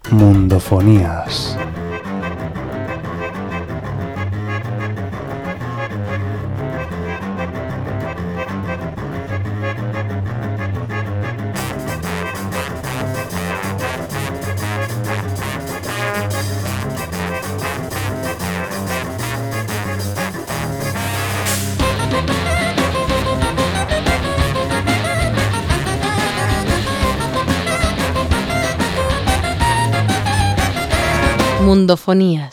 Mundofonías. Mundofonías.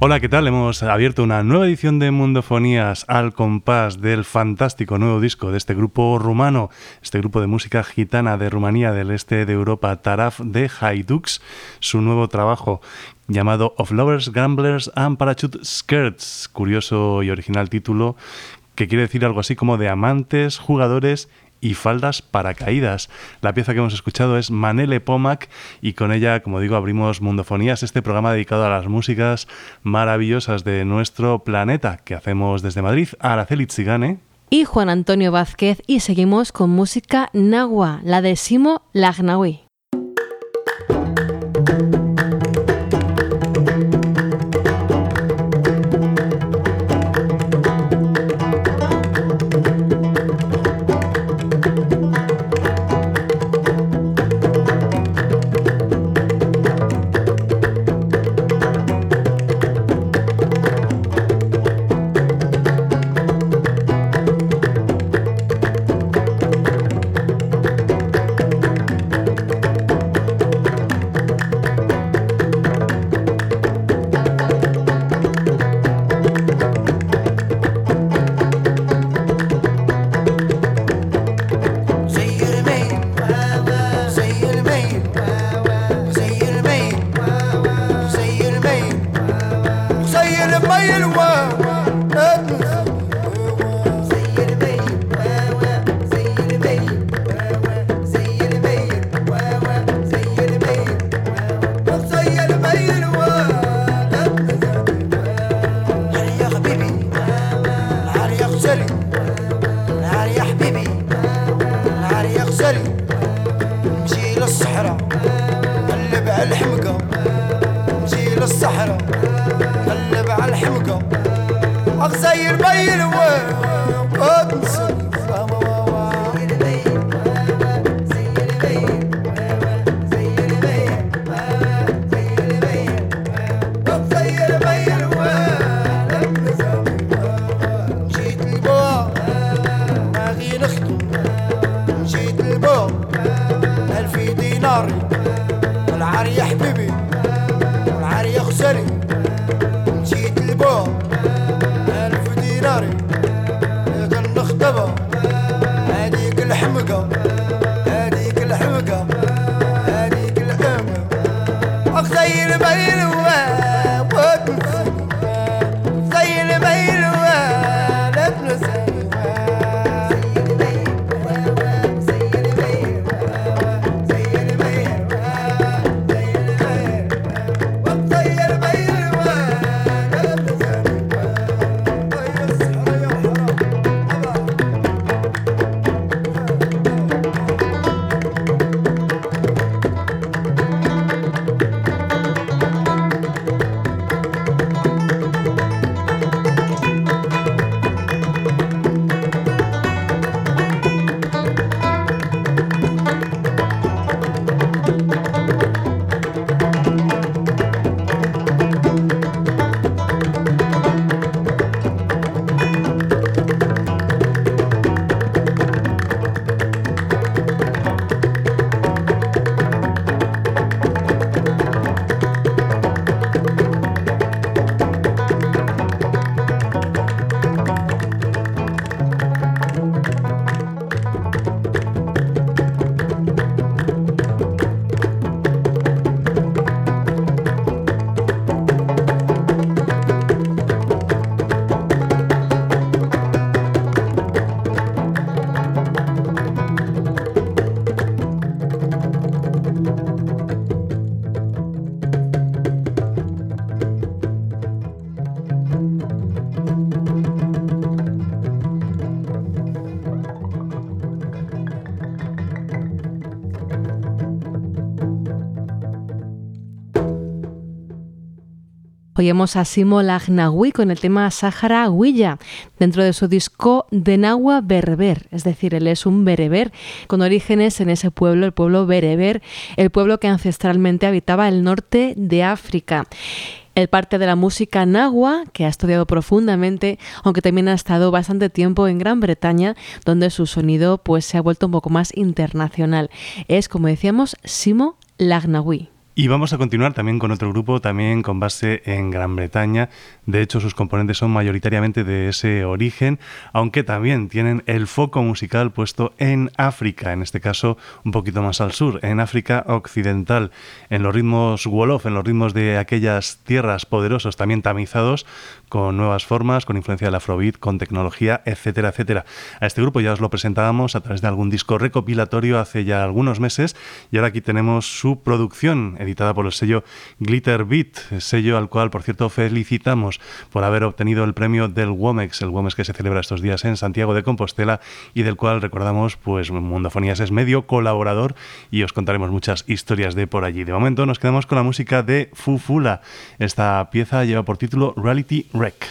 Hola, ¿qué tal? Hemos abierto una nueva edición de Mundofonías al compás del fantástico nuevo disco de este grupo rumano, este grupo de música gitana de Rumanía, del este de Europa, Taraf de Hajdux, su nuevo trabajo llamado Of Lovers, Gamblers and Parachute Skirts, curioso y original título que quiere decir algo así como de amantes, jugadores y faldas paracaídas. La pieza que hemos escuchado es Manele Pomak y con ella, como digo, abrimos Mundofonías, este programa dedicado a las músicas maravillosas de nuestro planeta que hacemos desde Madrid. Araceli Tzigane y Juan Antonio Vázquez, y seguimos con música nahua, la de Simo Lagnaoui. Oímos a Simo Lagnaoui con el tema Sahara Huilla, dentro de su disco de Nahua Berber, es decir, él es un bereber, con orígenes en ese pueblo, el pueblo bereber, el pueblo que ancestralmente habitaba el norte de África. Él parte de la música nahua, que ha estudiado profundamente, aunque también ha estado bastante tiempo en Gran Bretaña, donde su sonido pues, se ha vuelto un poco más internacional. Es, como decíamos, Simo Lagnaoui. Y vamos a continuar también con otro grupo, también con base en Gran Bretaña. De hecho, sus componentes son mayoritariamente de ese origen, aunque también tienen el foco musical puesto en África, en este caso un poquito más al sur, en África Occidental, en los ritmos Wolof, en los ritmos de aquellas tierras poderosos, también tamizados, con nuevas formas, con influencia del afrobeat, con tecnología, etcétera, etcétera. A este grupo ya os lo presentábamos a través de algún disco recopilatorio hace ya algunos meses, y ahora aquí tenemos su producción, editada por el sello Glitter Beat, sello al cual, por cierto, felicitamos por haber obtenido el premio del WOMEX, el WOMEX que se celebra estos días en Santiago de Compostela y del cual, recordamos, pues Mundofonías es medio colaborador y os contaremos muchas historias de por allí. De momento nos quedamos con la música de Fufula. Esta pieza lleva por título Reality Wreck.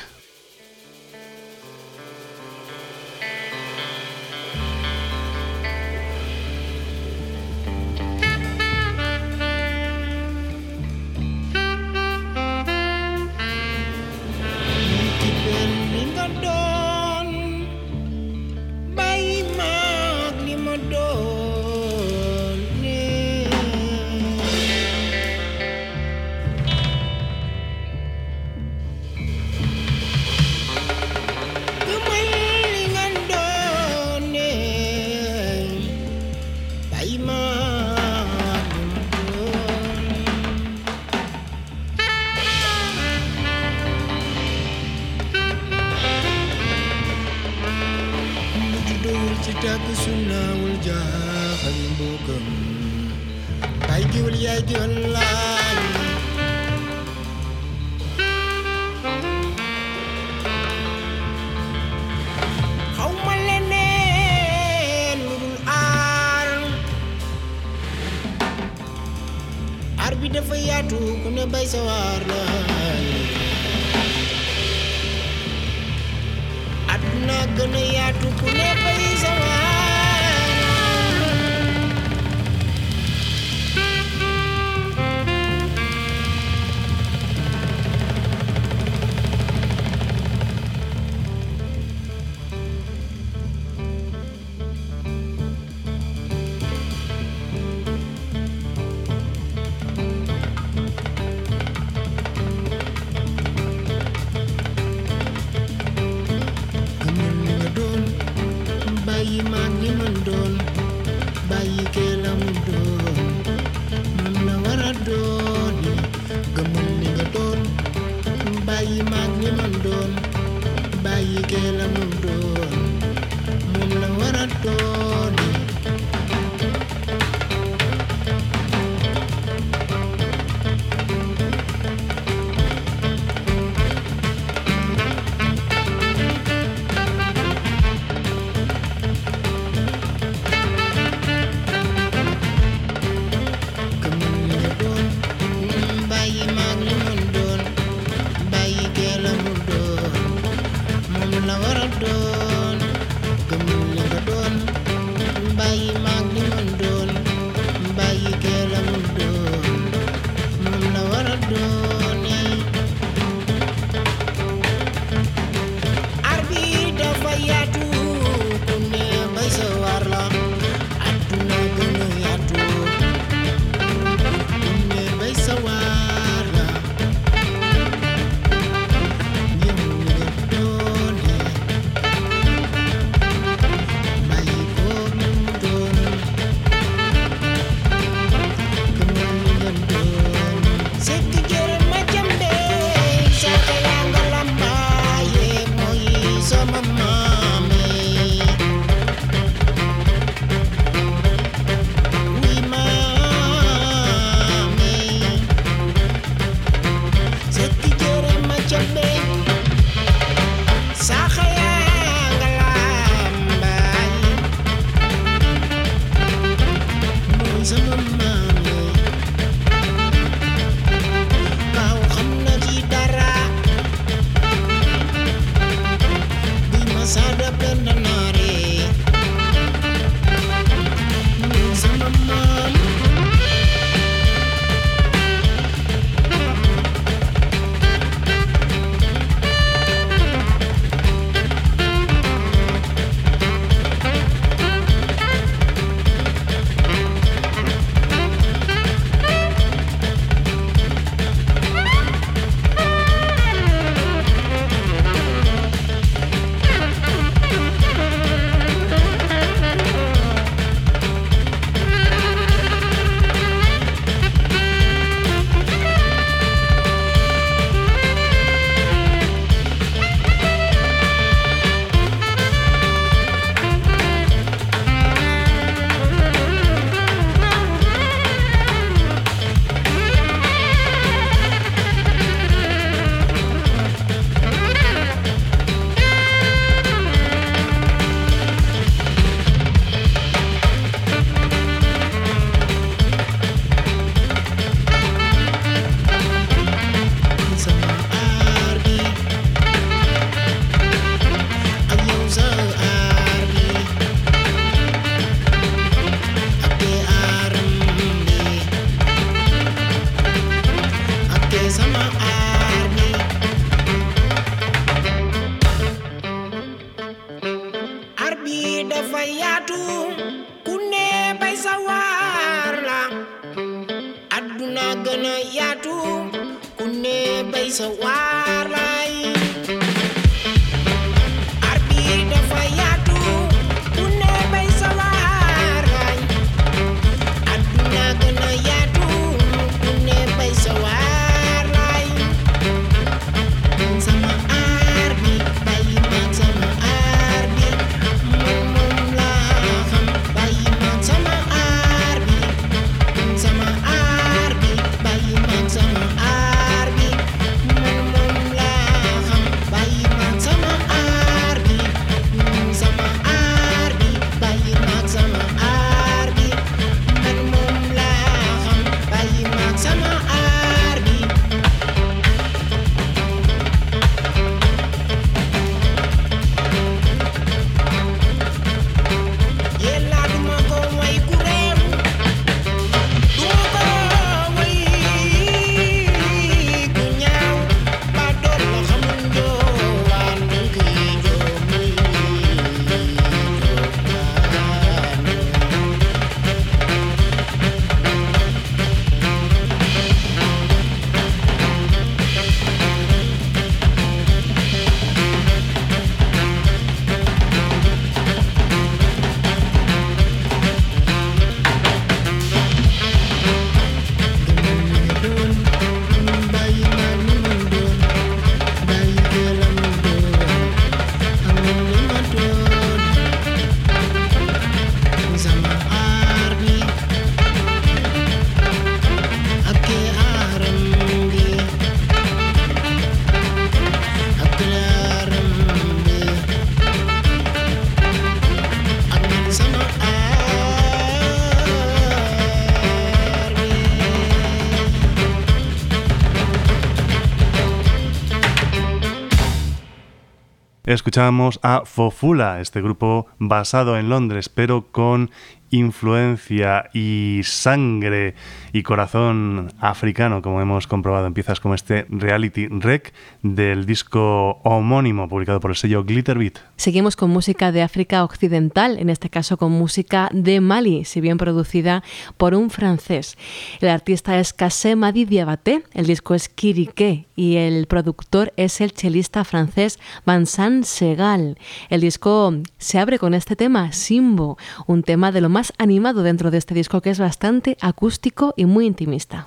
Escuchábamos a Fofula, este grupo basado en Londres, pero con influencia y sangre y corazón africano, como hemos comprobado en piezas como este Reality Rec del disco homónimo publicado por el sello Glitterbeat. Seguimos con música de África Occidental, en este caso con música de Mali, si bien producida por un francés. El artista es Kassé Madi Diabaté, el disco es Kirike y el productor es el chelista francés Vincent Segal. El disco se abre con este tema, Simbo, un tema de lo más animado dentro de este disco que es bastante acústico y muy intimista.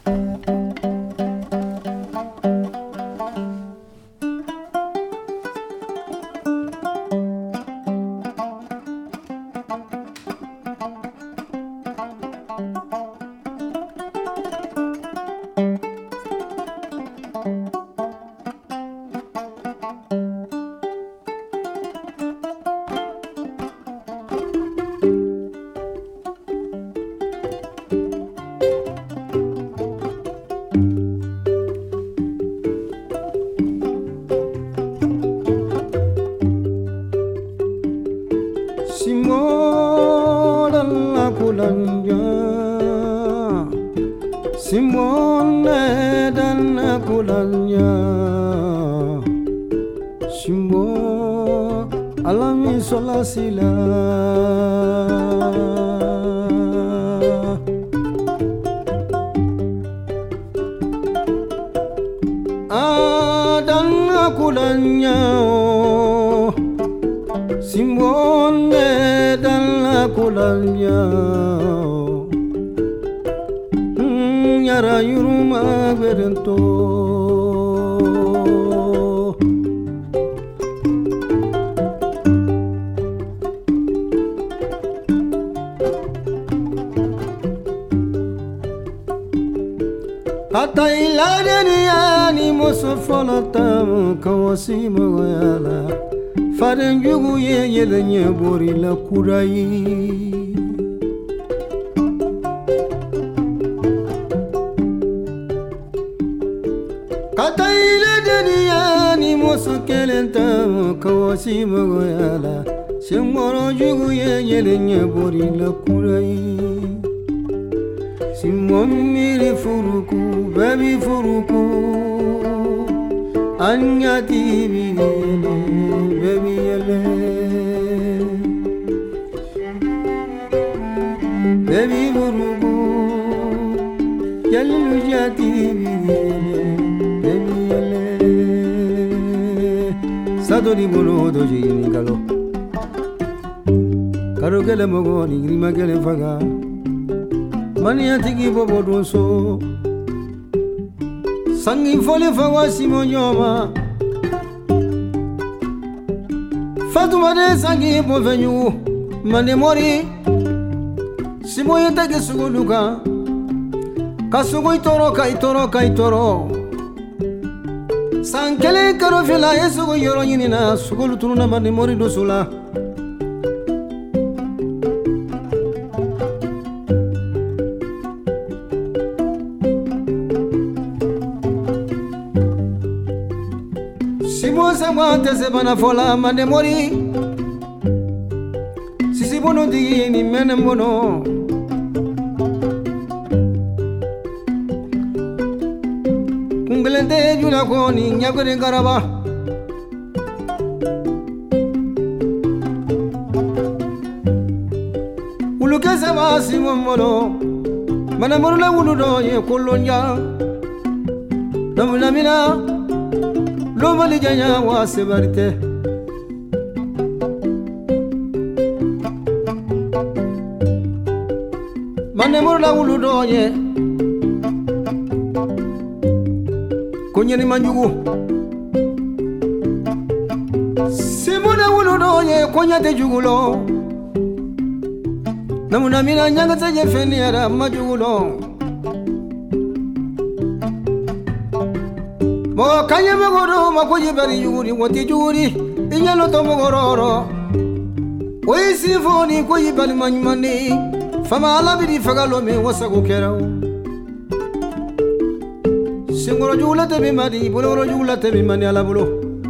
Farenjugu ye yelenye bori la kurai Kataile deniya ni moso kelenta kawasi magoyala Simoro jugu ye yelenye bori la kurai Simon miri furuku baby furuku Anyati bigele baby yele baby burugu yalu jati bigele baby yele do di bolo do jini galo karo gele mogo ni grima gele faga mani atiki bobo do so sangi fole fawa simonyoma Fatuma de sangi bo venyu mane mori simoye tagi suguluka kasugo itoro kaitoro sankele karo fila yesugo yoro nyinina sugulu tununa mane mori do sula Tese bana fola mane mori sisi bono di ni mene bono kungelende juna ko ni nyagore garaba uluke sama simomono mana moro la wuludo ye kolonja namuna mina Lomali janya wa sebarite Mane morla ulu doye Kunyeni manjugu Simona ulu doye kunyate jugulo Namuna mina nyanga tsaje feni ara majugulo Mo kanye megoro makoye bari yuri woti juri inyalo to mogororo Oyi sifoni koyi bali manyumani fama alabidi fagalo me wasago kerao Singoro jula te bimadi buloro jula te bimani alabulo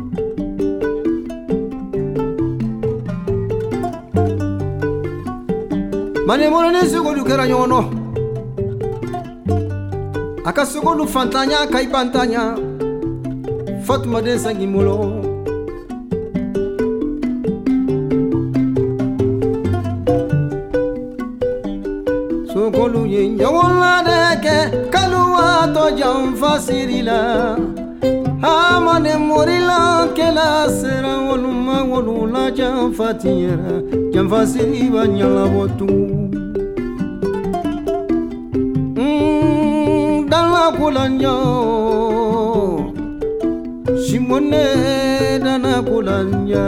Mane morane sigolu keranyono Akasogolu fantanya kai pantanya Fatuma de sangi molo Sokolu ye nyawola deke kaluwa to jam fasirila Amane morila kela sera woluma wolula jam fatira jam fasiri banyala botu Dala kulanyo Simone dana kulanya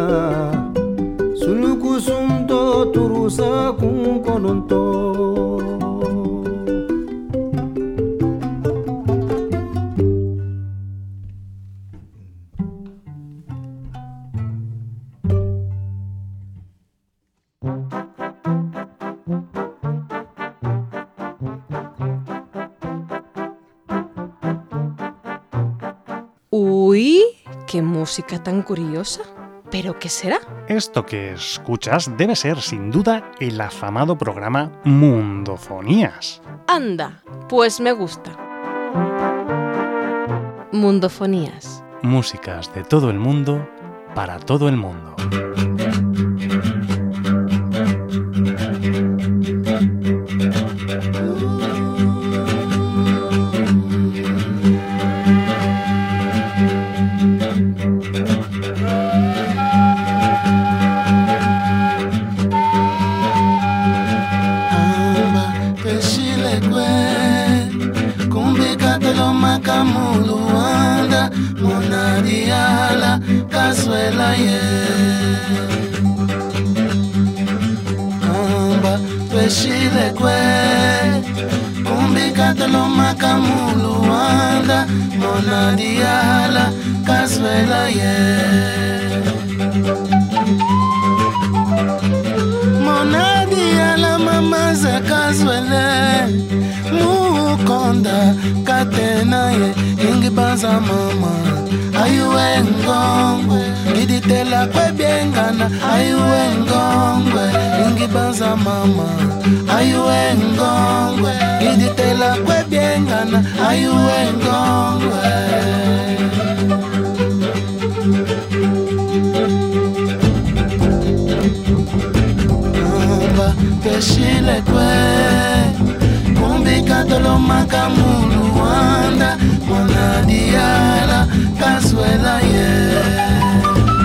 Suluku sumto turusa kunkononto Uy, qué música tan curiosa. ¿Pero qué será? Esto que escuchas debe ser, sin duda, el afamado programa Mundofonías. Anda, pues me gusta. Mundofonías. Músicas de todo el mundo, para todo el mundo. Muluanda monadiala cazuela ye amba tueshile kwe kumbikatelo makamuluanda monadiala cazuela ye monadiala mamaza cazuela mukonda katena ye ingibanza mama ayuwe ngongwe ngiditela kwebyengana ayuwe ngongwe ingibanza mama ayuwe ngongwe ngiditela kwebyengana ayuwe ngongwe amba peshile kwe Katolo makamulu wanda monadiala cazuela ye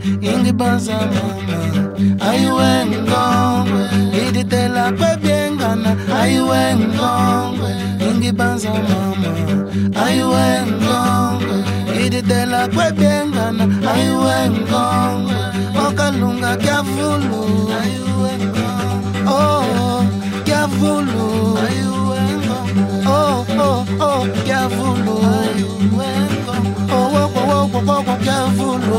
ingibanza mama ayuengongwe iditela kwebyengana ayuengongwe ingibanza mama ayuengongwe iditela kwebyengana ayuengongwe okalunga kyavulu ayuengongwe oh kyavulu ayuengongwe oh kyavulu ayuengongwe oh kyavulu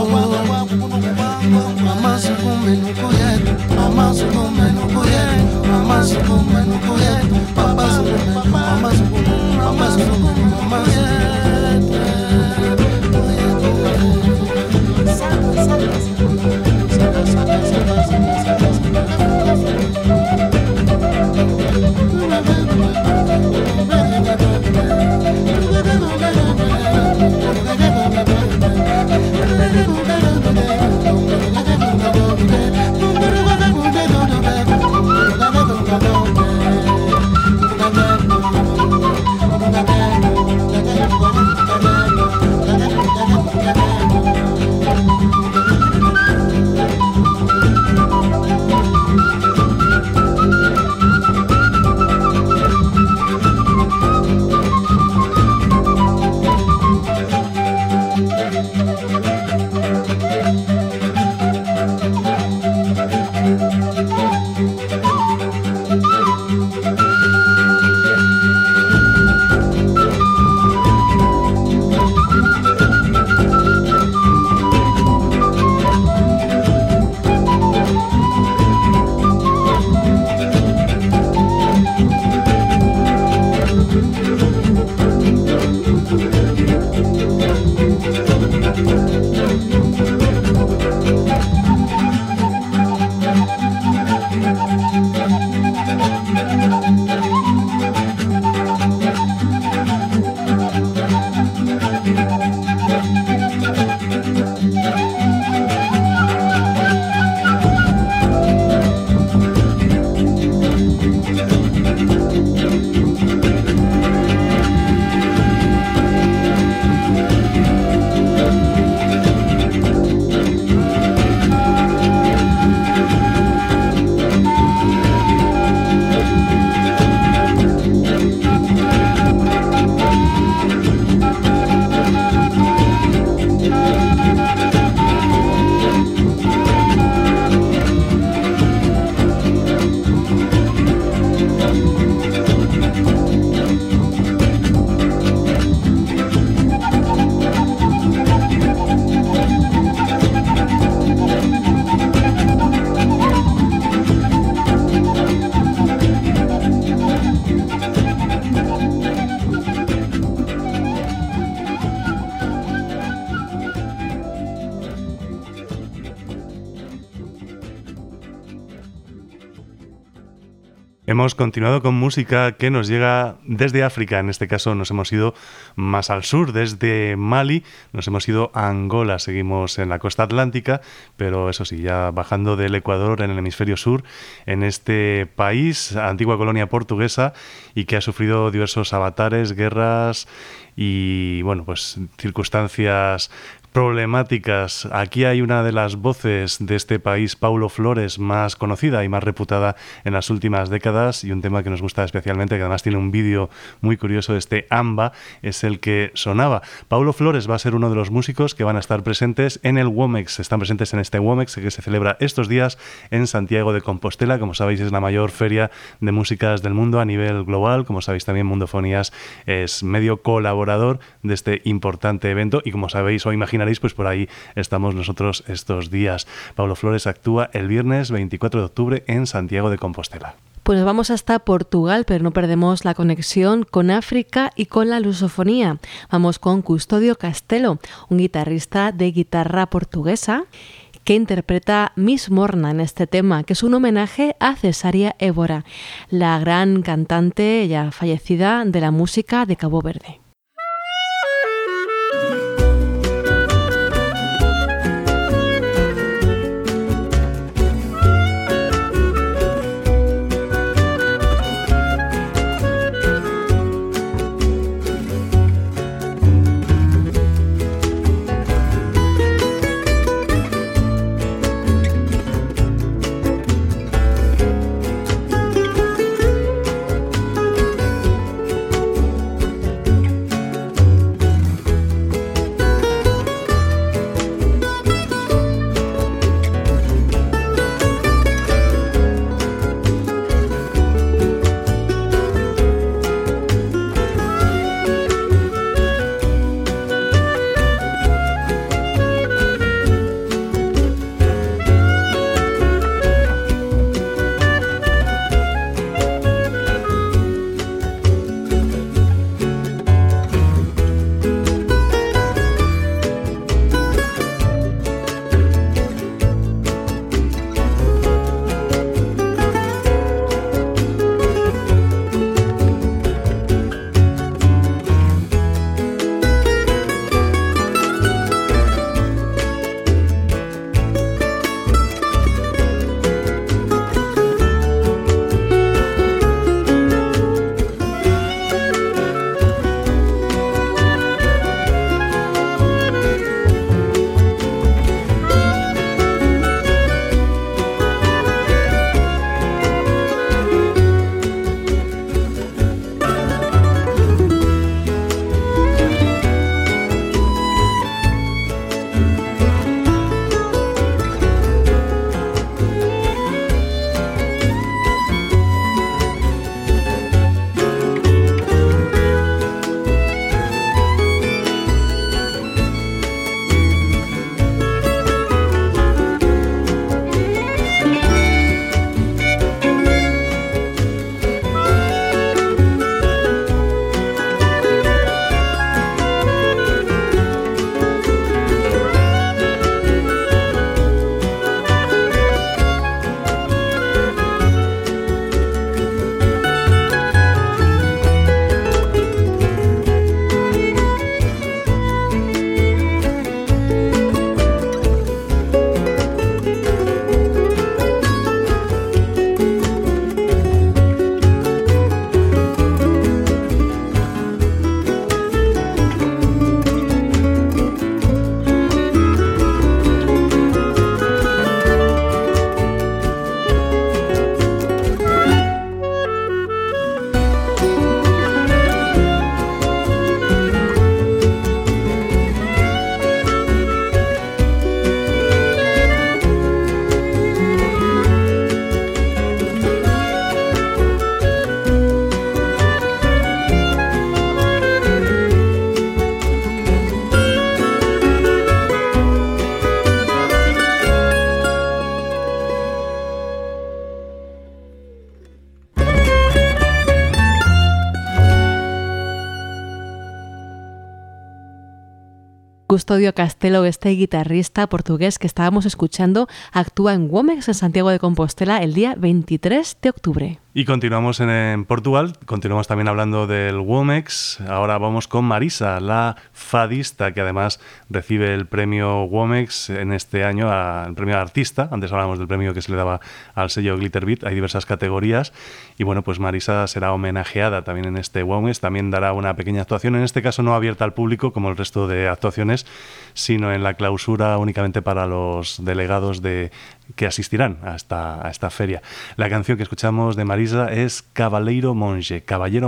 mama sukume nukuyetu mama sukume nukuyetu mama sukume nukuyetu papa sukume mama sukume mama sukume mama Hemos continuado con música que nos llega desde África. En este caso nos hemos ido más al sur, desde Mali, nos hemos ido a Angola. Seguimos en la costa atlántica, pero eso sí, ya bajando del Ecuador en el hemisferio sur, en este país, antigua colonia portuguesa, y que ha sufrido diversos avatares, guerras y, bueno, pues circunstancias problemáticas. Aquí hay una de las voces de este país, Paulo Flores, más conocida y más reputada en las últimas décadas, y un tema que nos gusta especialmente, que además tiene un vídeo muy curioso, este Amba, es el que sonaba. Paulo Flores va a ser uno de los músicos que van a estar presentes en el Womex, están presentes en este Womex que se celebra estos días en Santiago de Compostela. Como sabéis, es la mayor feria de músicas del mundo a nivel global. Como sabéis, también Mundofonías es medio colaborador de este importante evento, y como sabéis o imaginaréis, pues por ahí estamos nosotros estos días. Paulo Flores actúa el viernes 24 de octubre en Santiago de Compostela. Pues vamos hasta Portugal, pero no perdemos la conexión con África y con la lusofonía. Vamos con Custodio Castelo, un guitarrista de guitarra portuguesa que interpreta Miss Morna en este tema, que es un homenaje a Cesária Évora, la gran cantante ya fallecida de la música de Cabo Verde. Custodio Castelo, este guitarrista portugués que estábamos escuchando, actúa en Womex en Santiago de Compostela el día 23 de octubre. Y continuamos en Portugal, continuamos también hablando del Womex. Ahora vamos con Marisa, la fadista que además recibe el premio Womex en este año, el premio artista. Antes hablábamos del premio que se le daba al sello Glitterbeat, hay diversas categorías. Y bueno, pues Marisa será homenajeada también en este Womex, también dará una pequeña actuación, en este caso no abierta al público como el resto de actuaciones, sino en la clausura únicamente para los delegados que asistirán a esta feria. La canción que escuchamos de Marisa es Caballero Monge.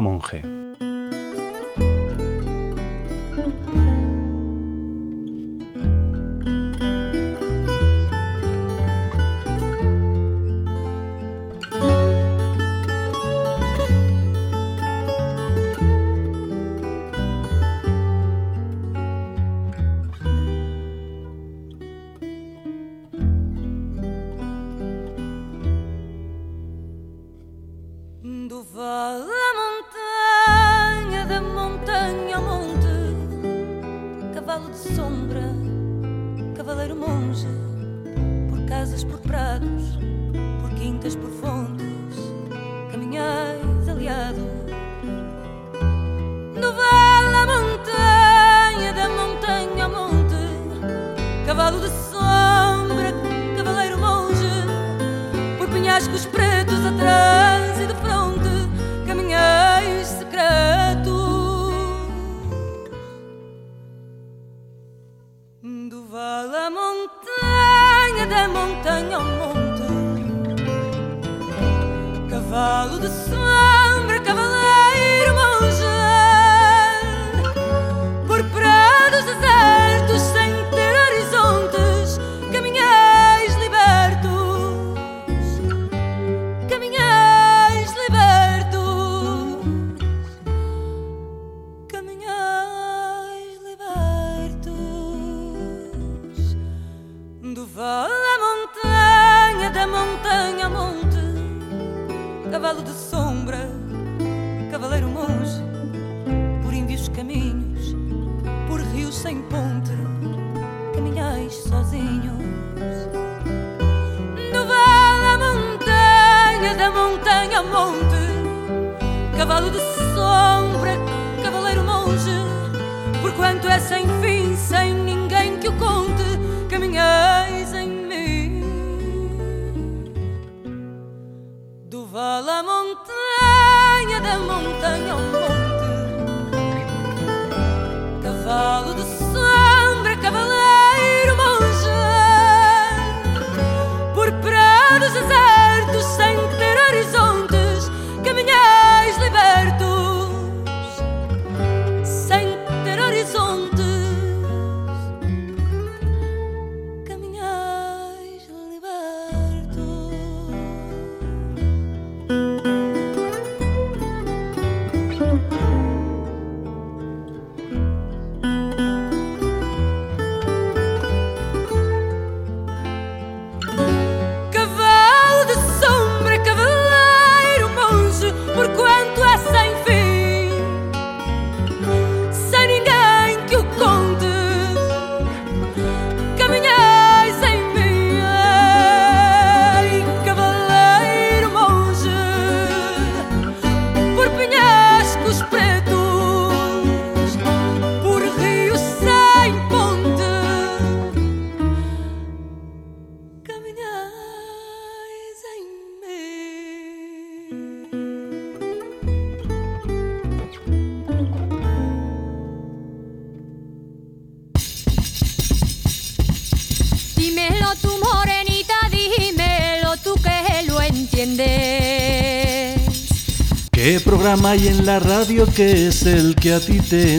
¿Qué programa hay en la radio que es el que a ti te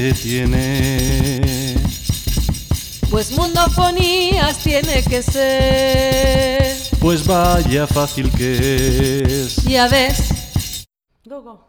entretiene? Pues Mundofonías tiene que ser. Pues vaya fácil que es. Ya ves. Go, go.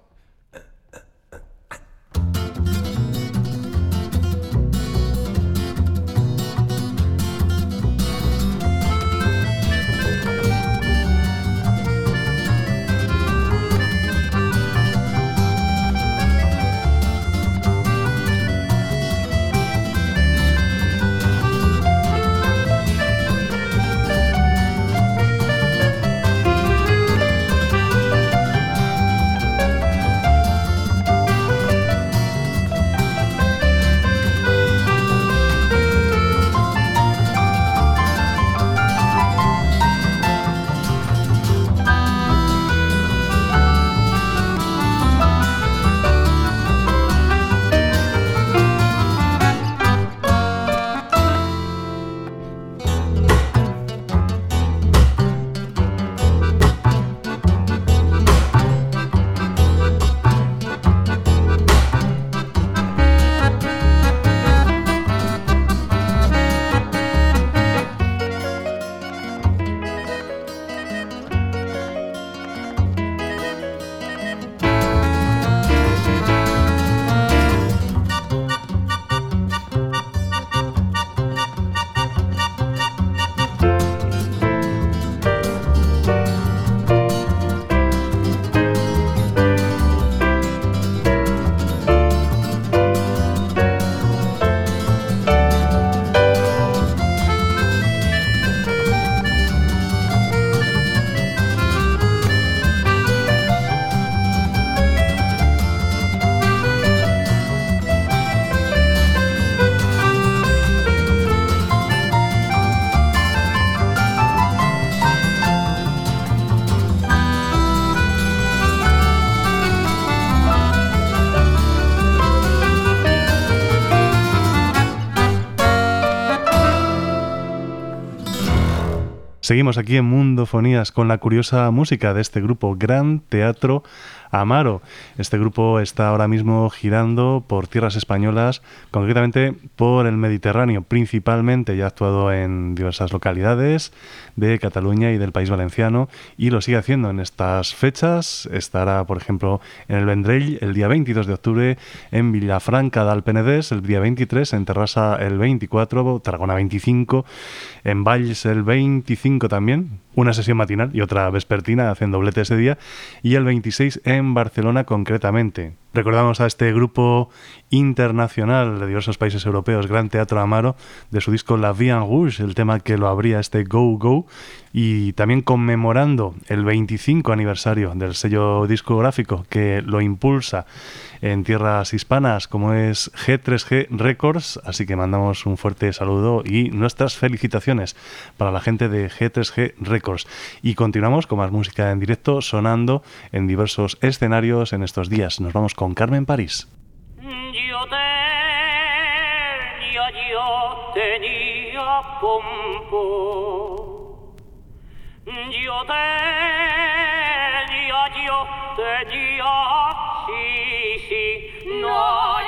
Seguimos aquí en Mundofonías con la curiosa música de este grupo, Gran Teatro Amaro. Este grupo está ahora mismo girando por tierras españolas, concretamente por el Mediterráneo, principalmente. Ya ha actuado en diversas localidades de Cataluña y del País Valenciano y lo sigue haciendo en estas fechas. Estará, por ejemplo, en el Vendrell el día 22 de octubre, en Vilafranca del Penedès el día 23, en Terrassa el 24, Tarragona 25, en Valls el 25 también, una sesión matinal y otra vespertina, hacen doblete ese día, y el 26 en Barcelona concretamente. Recordamos a este grupo internacional de diversos países europeos, Gran Teatro Amaro, de su disco La Vie en Rouge, el tema que lo abría este Go Go, y también conmemorando el 25 aniversario del sello discográfico que lo impulsa en tierras hispanas, como es G3G Records, así que mandamos un fuerte saludo y nuestras felicitaciones para la gente de G3G Records. Y continuamos con más música en directo, sonando en diversos escenarios en estos días. Nos vamos con Carmen París. Yo tenía pompo. Yo tenía, sí, no,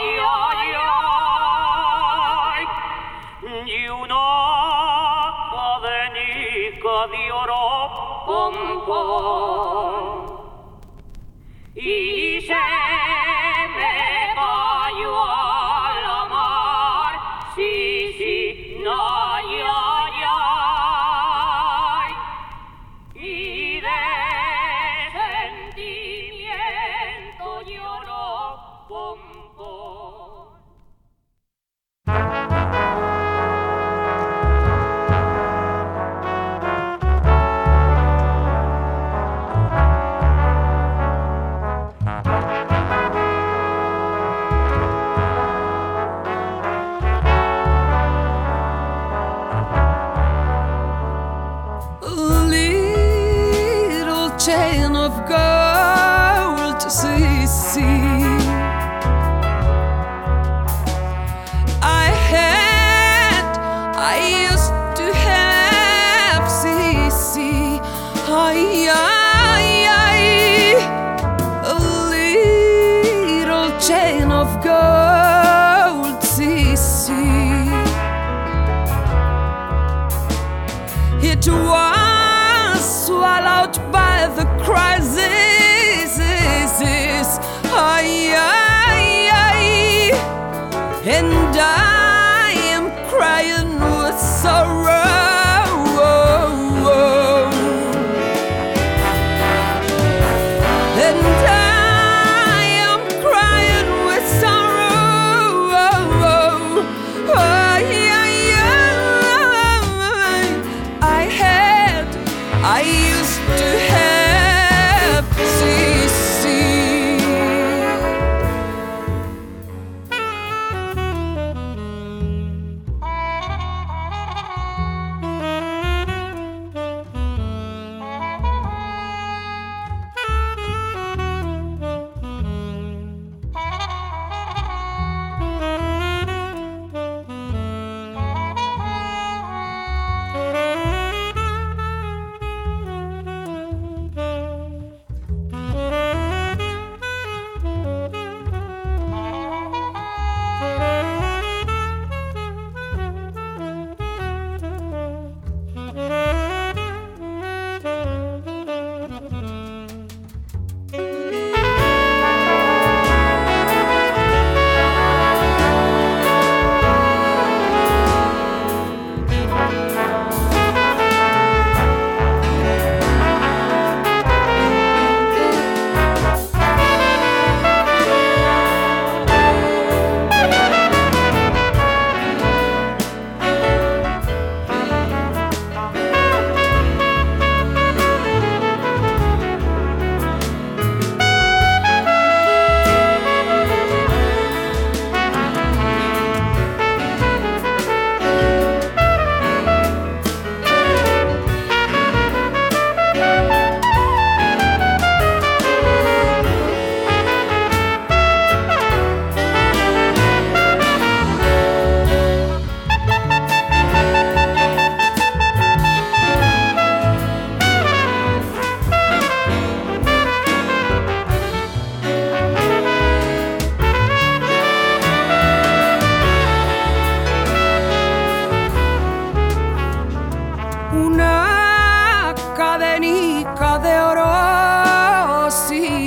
y una cadenica de oro pompo. Y se me cayó a la mar, sí, no, y de sentimiento lloró pompo. Chain of gold to see. I used to have CC. A little chain of gold, CC. It was swallowed by the crisis.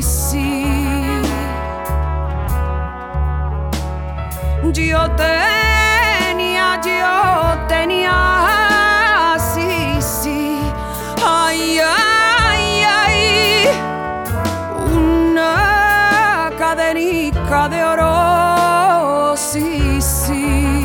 sí. Yo tenía, sí, sí. Ay, ay, ay. Una cadenica de oro, sí, sí.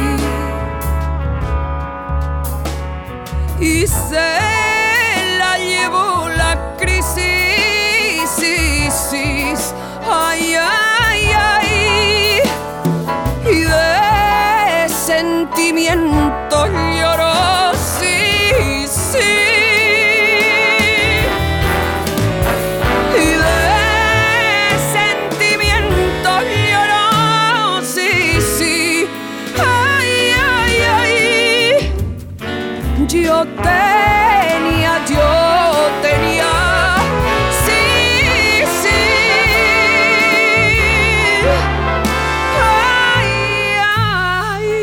Y se la llevó la crisis, sí, sí. Ay, ay, ay. Y de sentimiento lloró, sí, sí. Y de sentimiento lloró, sí, sí. Ay, ay, ay. Yo tenía, sí, sí. Ay, ay.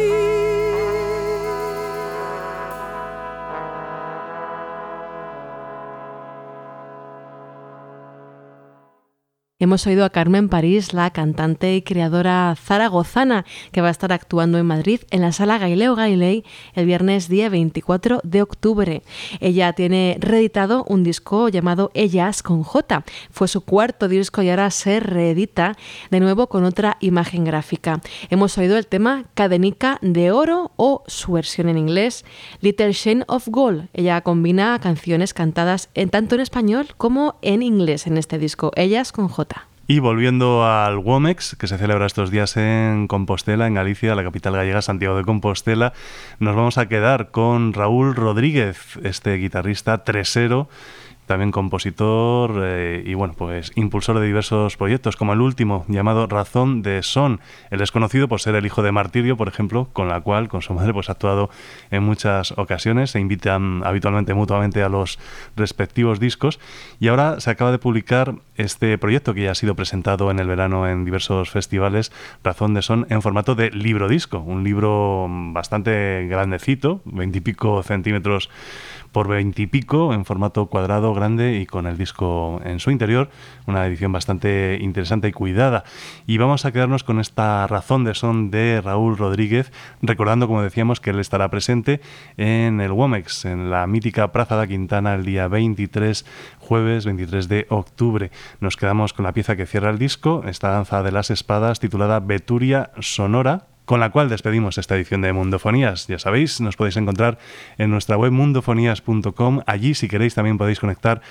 Hemos oído a Carmen París, la cantante y creadora zaragozana, que va a estar actuando en Madrid en la Sala Galileo Galilei el viernes día 24 de octubre. Ella tiene reeditado un disco llamado Ellas con J. Fue su cuarto disco y ahora se reedita de nuevo con otra imagen gráfica. Hemos oído el tema Cadenica de Oro o su versión en inglés Little Chain of Gold. Ella combina canciones cantadas tanto en español como en inglés en este disco, Ellas con J. Y volviendo al WOMEX, que se celebra estos días en Compostela, en Galicia, la capital gallega, Santiago de Compostela, nos vamos a quedar con Raúl Rodríguez, este guitarrista tresero, también compositor y bueno, pues impulsor de diversos proyectos, como el último llamado Razón de Son. Él es conocido por ser el hijo de Martirio, por ejemplo, con la cual, con su madre, pues ha actuado en muchas ocasiones. Se invitan habitualmente mutuamente a los respectivos discos. Y ahora se acaba de publicar este proyecto que ya ha sido presentado en el verano en diversos festivales, Razón de Son, en formato de libro-disco. Un libro bastante grandecito, 20 y pico centímetros por 20 y pico, en formato cuadrado, grande y con el disco en su interior, una edición bastante interesante y cuidada. Y vamos a quedarnos con esta Razón de Son de Raúl Rodríguez, recordando, como decíamos, que él estará presente en el WOMEX, en la mítica Praza da Quintana, el día 23, jueves 23 de octubre. Nos quedamos con la pieza que cierra el disco, esta danza de las espadas titulada Veturia Sonora, con la cual despedimos esta edición de Mundofonías. Ya sabéis, nos podéis encontrar en nuestra web mundofonías.com. Allí, si queréis, también podéis conectar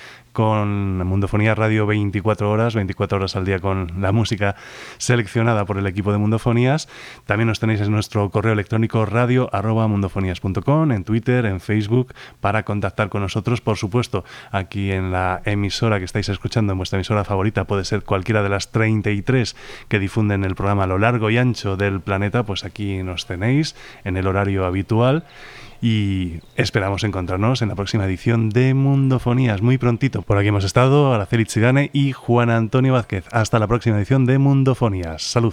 con Mundofonías Radio 24 horas al día con la música seleccionada por el equipo de Mundofonías. También nos tenéis en nuestro correo electrónico radio@mundofonías.com, en Twitter, en Facebook, para contactar con nosotros. Por supuesto, aquí en la emisora que estáis escuchando, en vuestra emisora favorita, puede ser cualquiera de las 33 que difunden el programa a lo largo y ancho del planeta. Pues aquí nos tenéis en el horario habitual y esperamos encontrarnos en la próxima edición de Mundofonías muy prontito. Por aquí hemos estado Araceli Chigane y Juan Antonio Vázquez. Hasta la próxima edición de Mundofonías. Salud.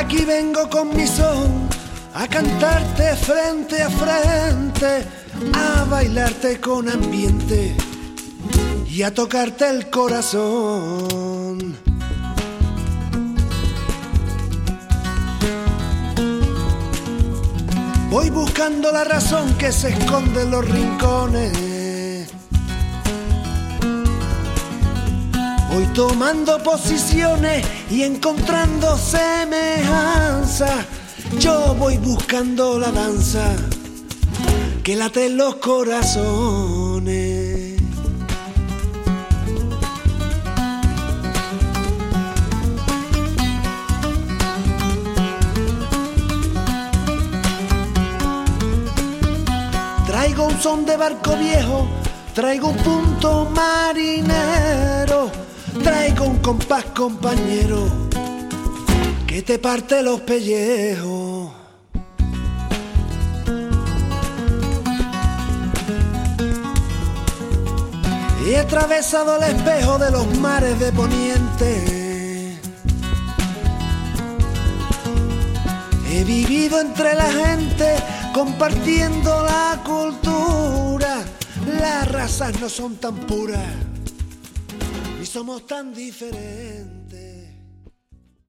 Aquí vengo con mi son a cantarte frente a frente, a bailarte con ambiente y a tocarte el corazón. Voy buscando la razón que se esconde en los rincones. Voy tomando posiciones y encontrando semejanza. Yo voy buscando la danza que late en los corazones. Traigo un son de barco viejo, traigo un punto marinero, traigo un compás compañero que te parte los pellejos. He atravesado el espejo de los mares de Poniente. He vivido entre la gente compartiendo la cultura. Las razas no son tan puras ni somos tan diferentes.